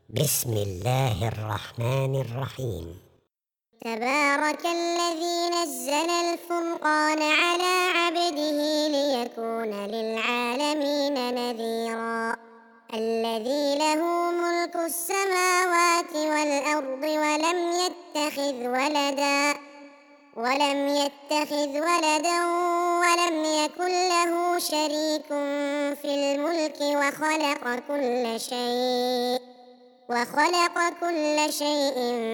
بسم الله الرحمن الرحيم. تبارك الذي نزل الفرقان على عبده ليكون للعالمين نذيرا. الذي له ملك السماوات والأرض ولم يتخذ ولدا ولم يكن له شريك في الملك وخلق كل شيء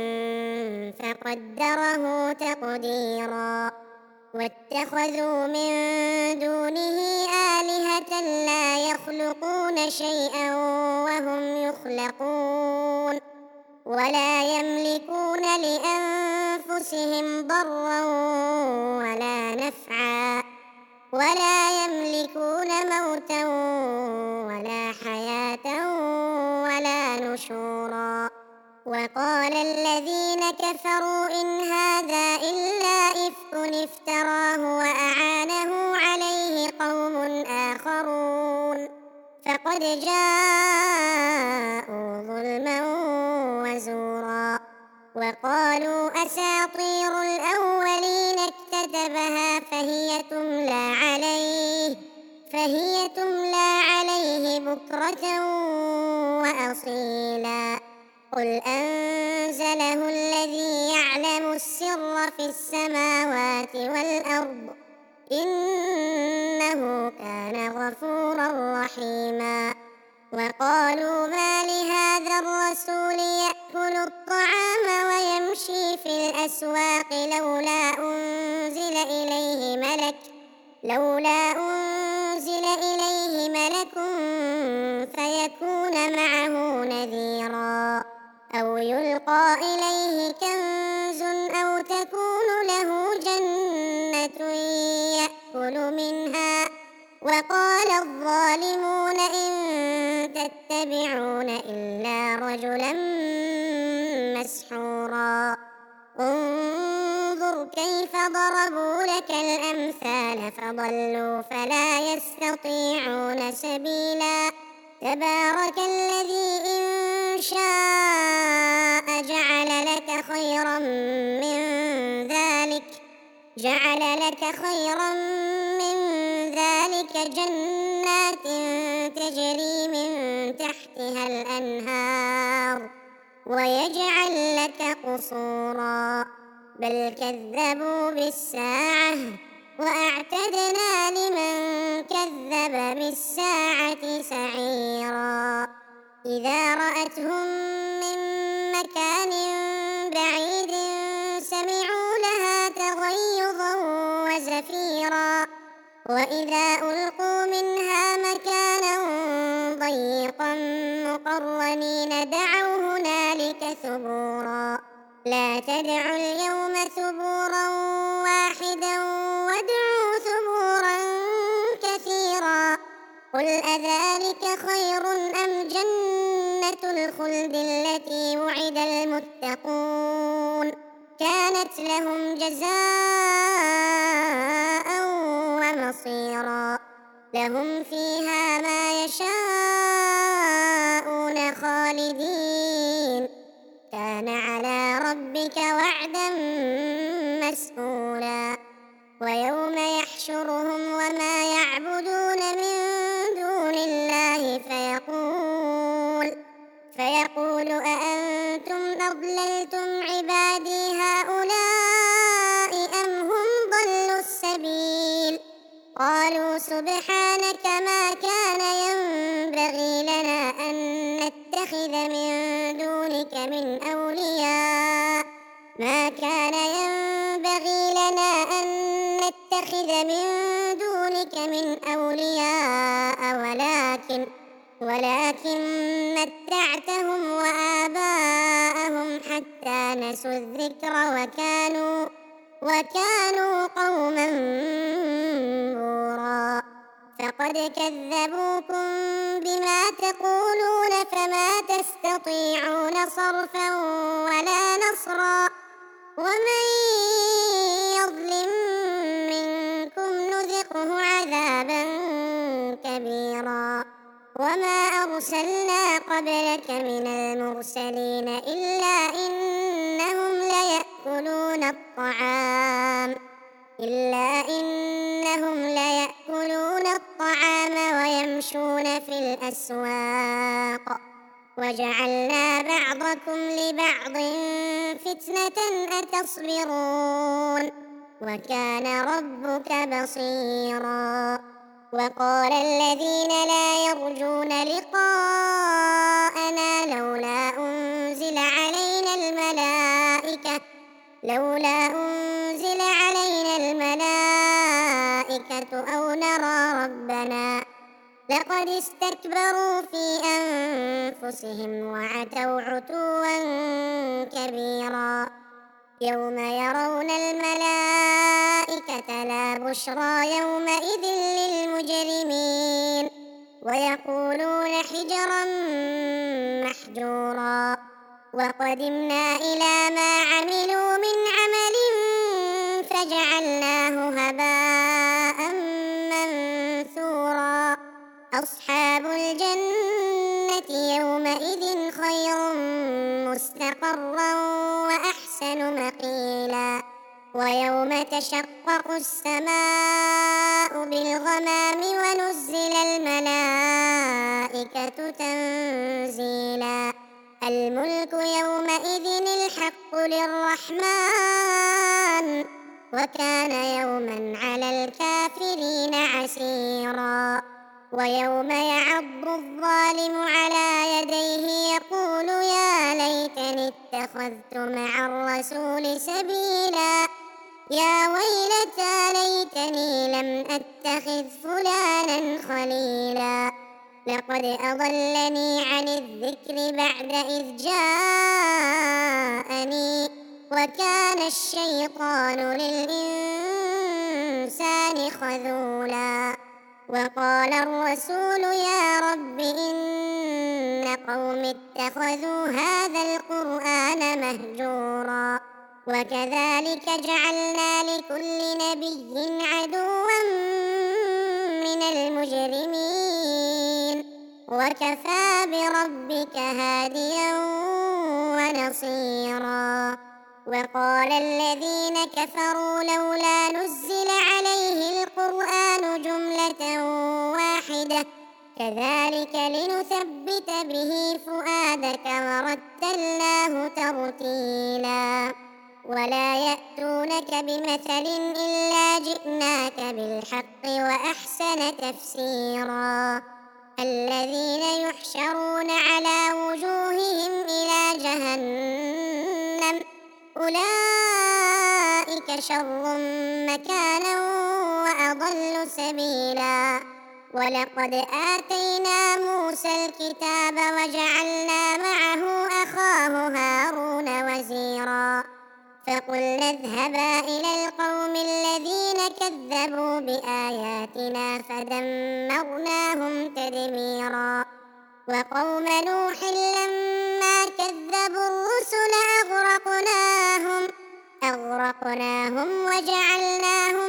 فقدره تقديرا. واتخذوا من دونه آلهة لا يخلقون شيئا وهم يخلقون ولا يملكون لأنفسهم ضرا ولا نفعا ولا يملكون موتا ولا حياة ولا نشورا. وقال الذين كفروا إن هذا إلا إفك افتراه وأعانه عليه قوم آخرون فقد جاءوا ظلما وزورا. وقالوا أساطير الأولين اكتتبها فهي تملى عليه بكرة وأصيلا. قل أنزله الذي يعلم السر في السماوات والأرض إنه كان غفورا رحيما. وقالوا ما لهذا الرسول يأكل الطعام ويمشي في الأسواق لولا أنزل إليه ملك فيكون معه نذيرا أو يلقى إليه كنز أو تكون له جنة يأكل منها. وقال الظالمون إن تتبعون إلا رجلا مسحورا. انظر كيف ضربوا لك الأمثال فضلوا فلا يستطيعون سبيلا. تبارك الذي إن شاء جعل لك خيرا من ذلك جنات تجري من تحتها الأنهار ويجعل لك قصورا. بل كذبوا بالساعة وأعتدنا لمن كذب بالساعة سعيرا. إذا رأتهم من مكان بعيد سمعوا لها تغيظا وزفيرا. وإذا ألقوا منها مكانا ضيقا مقرنين دعوا هنالك ثبورا. لا تدعوا اليوم ثبورا واحدا وادعوا ثبورا كثيرا. قل أذلك خير أم جنة الخلد التي وعد المتقون كانت لهم جزاء ومصيرا. لهم فيها ما يشاءون خالدين كان على ربك وعدا مسئولا. ويوم يحشرهم وما يعبدون من دون الله فيقول أأنتم أضللتم عبادي هؤلاء أم هم ضلوا السبيل. قالوا سبحانك ما كان ينبغي لنا أن نتخذ من دونك من أولياء ولكن متعتهم وآباءهم حتى نسوا الذكر وكانوا قوما بورا. فقد كذبوكم بما تقولون فما تستطيعون صرفا ولا نصرا. ومن يظلم منكم نذقه عذابا كبيرا. وما أرسلنا قبلك من المرسلين إلا إنهم ليأكلون الطعام ويمشون في الأسواق وجعلنا بعضكم لبعض فتنة أتصبرون وكان ربك بصيرا وقال الذين لا يرجون لقاءنا لولا أنزل علينا الملائكة أو نرى ربنا لقد استكبروا في أنفسهم وعتوا عتوا كبيرا يوم يرون الملائكة لا بشرى يومئذ للمجرمين ويقولون حجرا محجورا وقدمنا إلى ما عملوا من عمل فجعلناه هباء منثورا أصحاب الجنة يومئذ خير مستقرا وأحسن مقيلا ويوم تشقق السماء بالغمام ونزل الملائكة تنزيلا الملك يومئذ الحق للرحمن وكان يوما على الكافرين عسيرا ويوم يعض الظالم على يديه يقول يا ليتني اتخذت مع الرسول سبيلا يا ويلتى ليتني لم أتخذ فلانا خليلا لقد أضلني عن الذكر بعد إذ جاءني وكان الشيطان للإنسان خذولا وقال الرسول يا رب إن قوم اتخذوا هذا القرآن مهجورا وكذلك جعلنا لكل نبي عدوا من المجرمين وكفى بربك هاديا ونصيرا وقال الذين كفروا لولا نزل عليه القرآن جملة واحدة كذلك لنثبت به فؤادك ورتلناه ترتيلا ولا يأتونك بمثل إلا جئناك بالحق وأحسن تفسيرا الذين يحشرون على وجوههم إلى جهنم أولئك شر مكانا وأضل سبيلا ولقد آتينا موسى الكتاب وجعلنا معه أخاه هارون وزيرا فقلنا اذهبا إلى القوم الذين كذبوا بآياتنا فدمرناهم تدميرا وقوم نوح لما كذبوا الرسل أغرقناهم وجعلناهم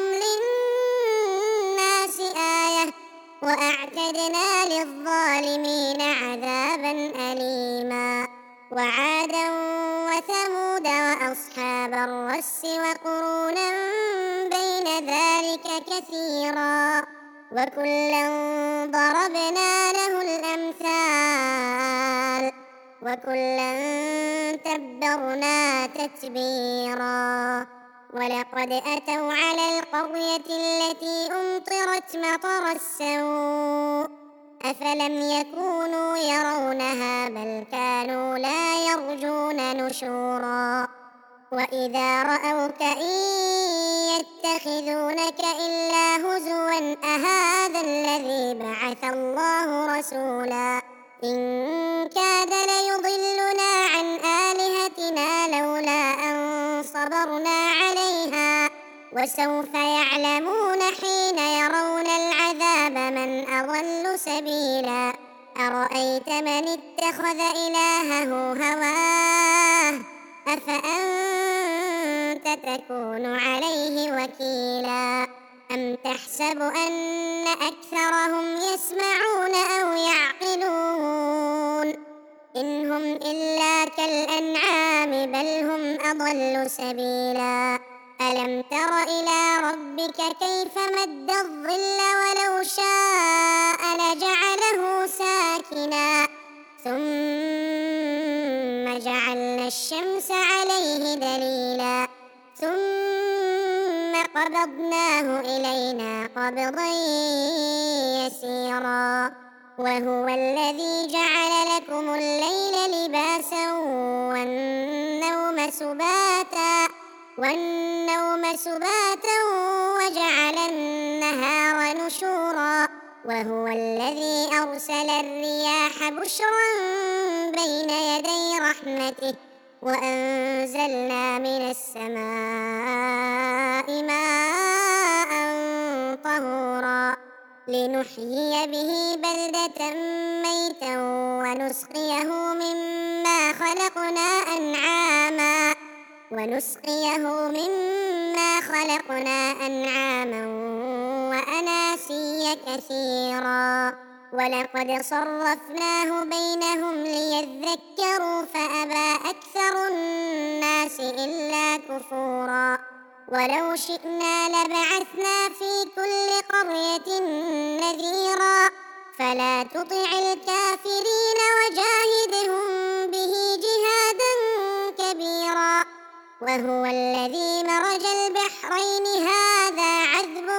للناس آية وأعتدنا للظالمين عذابا أليما وعادا وثمود وأصحاب الرس وقرونا بين ذلك كثيرا وكلا ضربنا له الأمثال وكلا تبرنا تتبيرا ولقد أتوا على القرية التي أمطرت مطر السوء أفلم يكونوا يرونها بل كانوا لا يرجون نشورا وإذا رأوك إن يتخذونك إلا هزوا أهذا الذي بعث الله رسولا إن كاد ليضلنا عن آلهتنا لولا أن صبرنا عليها وسوف يعلمون حين يرون العذاب من أضل سبيلا أرأيت من اتخذ إلهه هواه أفأنت تكون عليه وكيلا أم تحسب أن أكثرهم يسمعون أو يعقلون هم إلا كالأنعام بل هم أضل سبيلا ألم تر إلى ربك كيف مد الظل ولو شاء لجعله ساكنا ثم جعلنا الشمس عليه دليلا ثم قبضناه إلينا قبضا يسيرا وهو الذي جعل لكم الليل لباسا والنوم سباتا وجعل النهار نشورا وهو الذي أرسل الرياح بشرا بين يدي رحمته وأنزلنا من السماء ماء طهورا لنحيي به بلدة ميتا ونسقيه مما خلقنا أنعاما وأناسيا كثيرا ولقد صرفناه بينهم ليذكروا فأبى أكثر الناس إلا كفورا ولو شئنا لبعثنا في كل قرية نذيرا فلا تطع الكافرين وجاهدهم به جهادا كبيرا وهو الذي مرج البحرين هذا عذب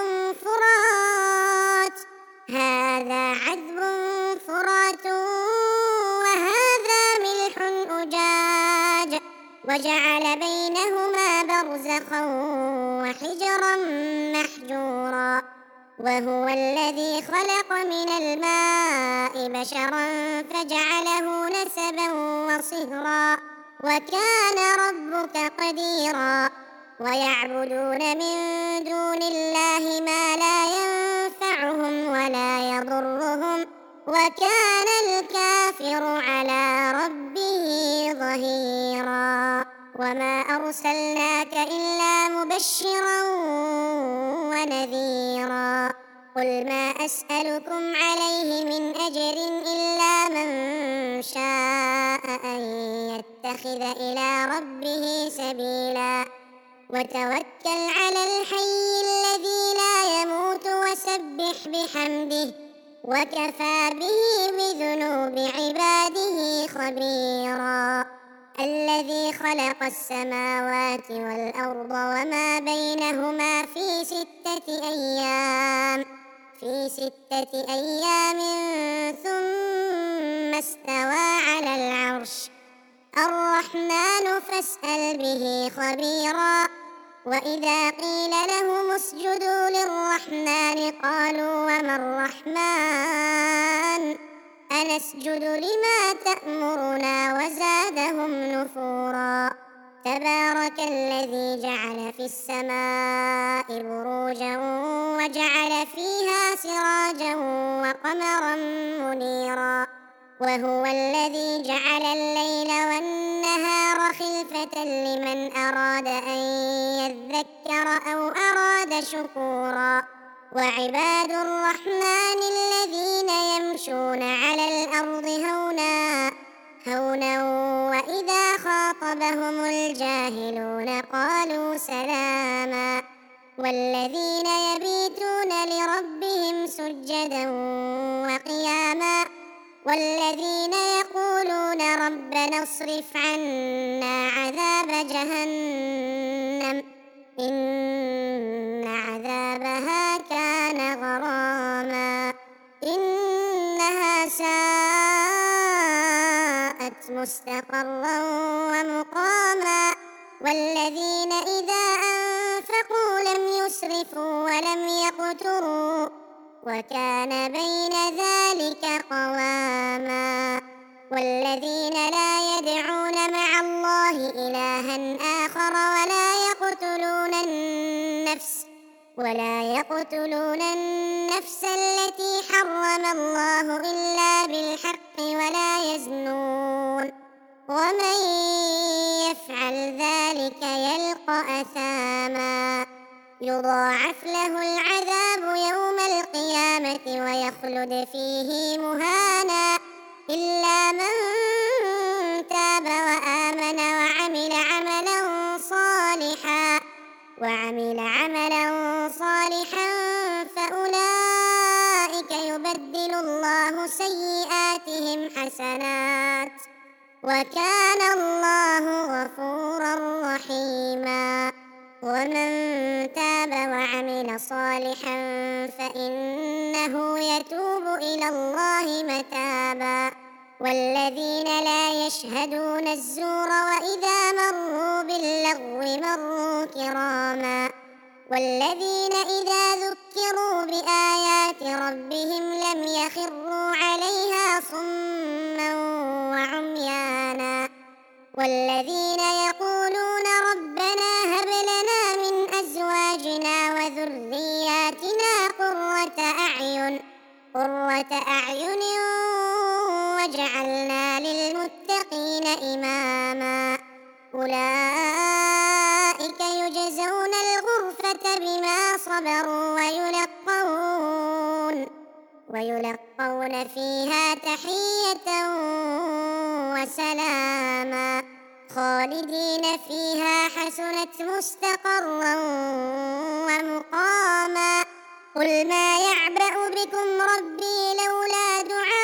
فرات وهذا ملح أجاج وجعل بينهما برزخا وحجرا محجورا وهو الذي خلق من الماء بشرا فجعله نسبا وصهرا وكان ربك قديرا ويعبدون من دون الله ما لا ينفعهم ولا يضرهم وكان الكافر على ربه ظهيرا وما أرسلناك إلا مبشرا ونذيرا قل ما أسألكم عليه من أجر إلا من شاء أن يتخذ إلى ربه سبيلا وتوكل على الحي الذي لا يموت وسبح بحمده وكفى به بذنوب عباده خبيرا الذي خلق السماوات والأرض وما بينهما في ستة أيام ثم استوى على العرش الرحمن فاسأل به خبيرا وإذا قيل لهم اسجدوا للرحمن قالوا وما الرحمن أنسجد لما تأمرنا وزادهم نفورا تبارك الذي جعل في السماء بروجا وجعل فيها سراجا وقمرا منيرا وهو الذي جعل الليل والنهار خلفة لمن أراد أن يذكر أو أراد شكورا وعباد الرحمن الذين يمشون على الأرض هونا وإذا خاطبهم الجاهلون قالوا سلاما والذين يبيتون لربهم سجدا وقياما والذين يقولون ربنا اصرف عنا عذاب جهنم إن عذابها كان غراما إنها ساءت مستقرا ومقاما والذين إذا أنفقوا لم يسرفوا ولم يقتروا وكان بين ذلك قواما والذين لا يدعون مع الله إلها آخر ولا يقتلون النفس التي حرم الله إلا بالحق ولا يزنون ومن يفعل ذلك يلقى أثاما يضاعف له العذاب يوم القيامة ويخلد فيه مهانا إلا من وكان الله غفورا رحيما. ومن تاب وعمل صالحا فإنه يتوب إلى الله متابا. والذين لا يشهدون الزور وإذا مروا باللغو مروا كراما. والذين إذا ذكروا بآيات ربهم لم يخروا عليها صما وعميانا. والذين يقولون ربنا هب لنا من أزواجنا وذرياتنا قرة أعين واجعلنا للمتقين إماما. أولئك يجزون الغرفة بما صبروا ويلقون فيها تحية وسلاما خالدين فيها حسنت مستقرا ومقاما. قل ما يعبأ بكم ربي لولا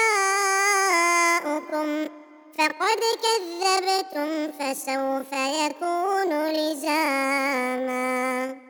دعاؤكم فقد كذبتم فسوف يكون لزاما.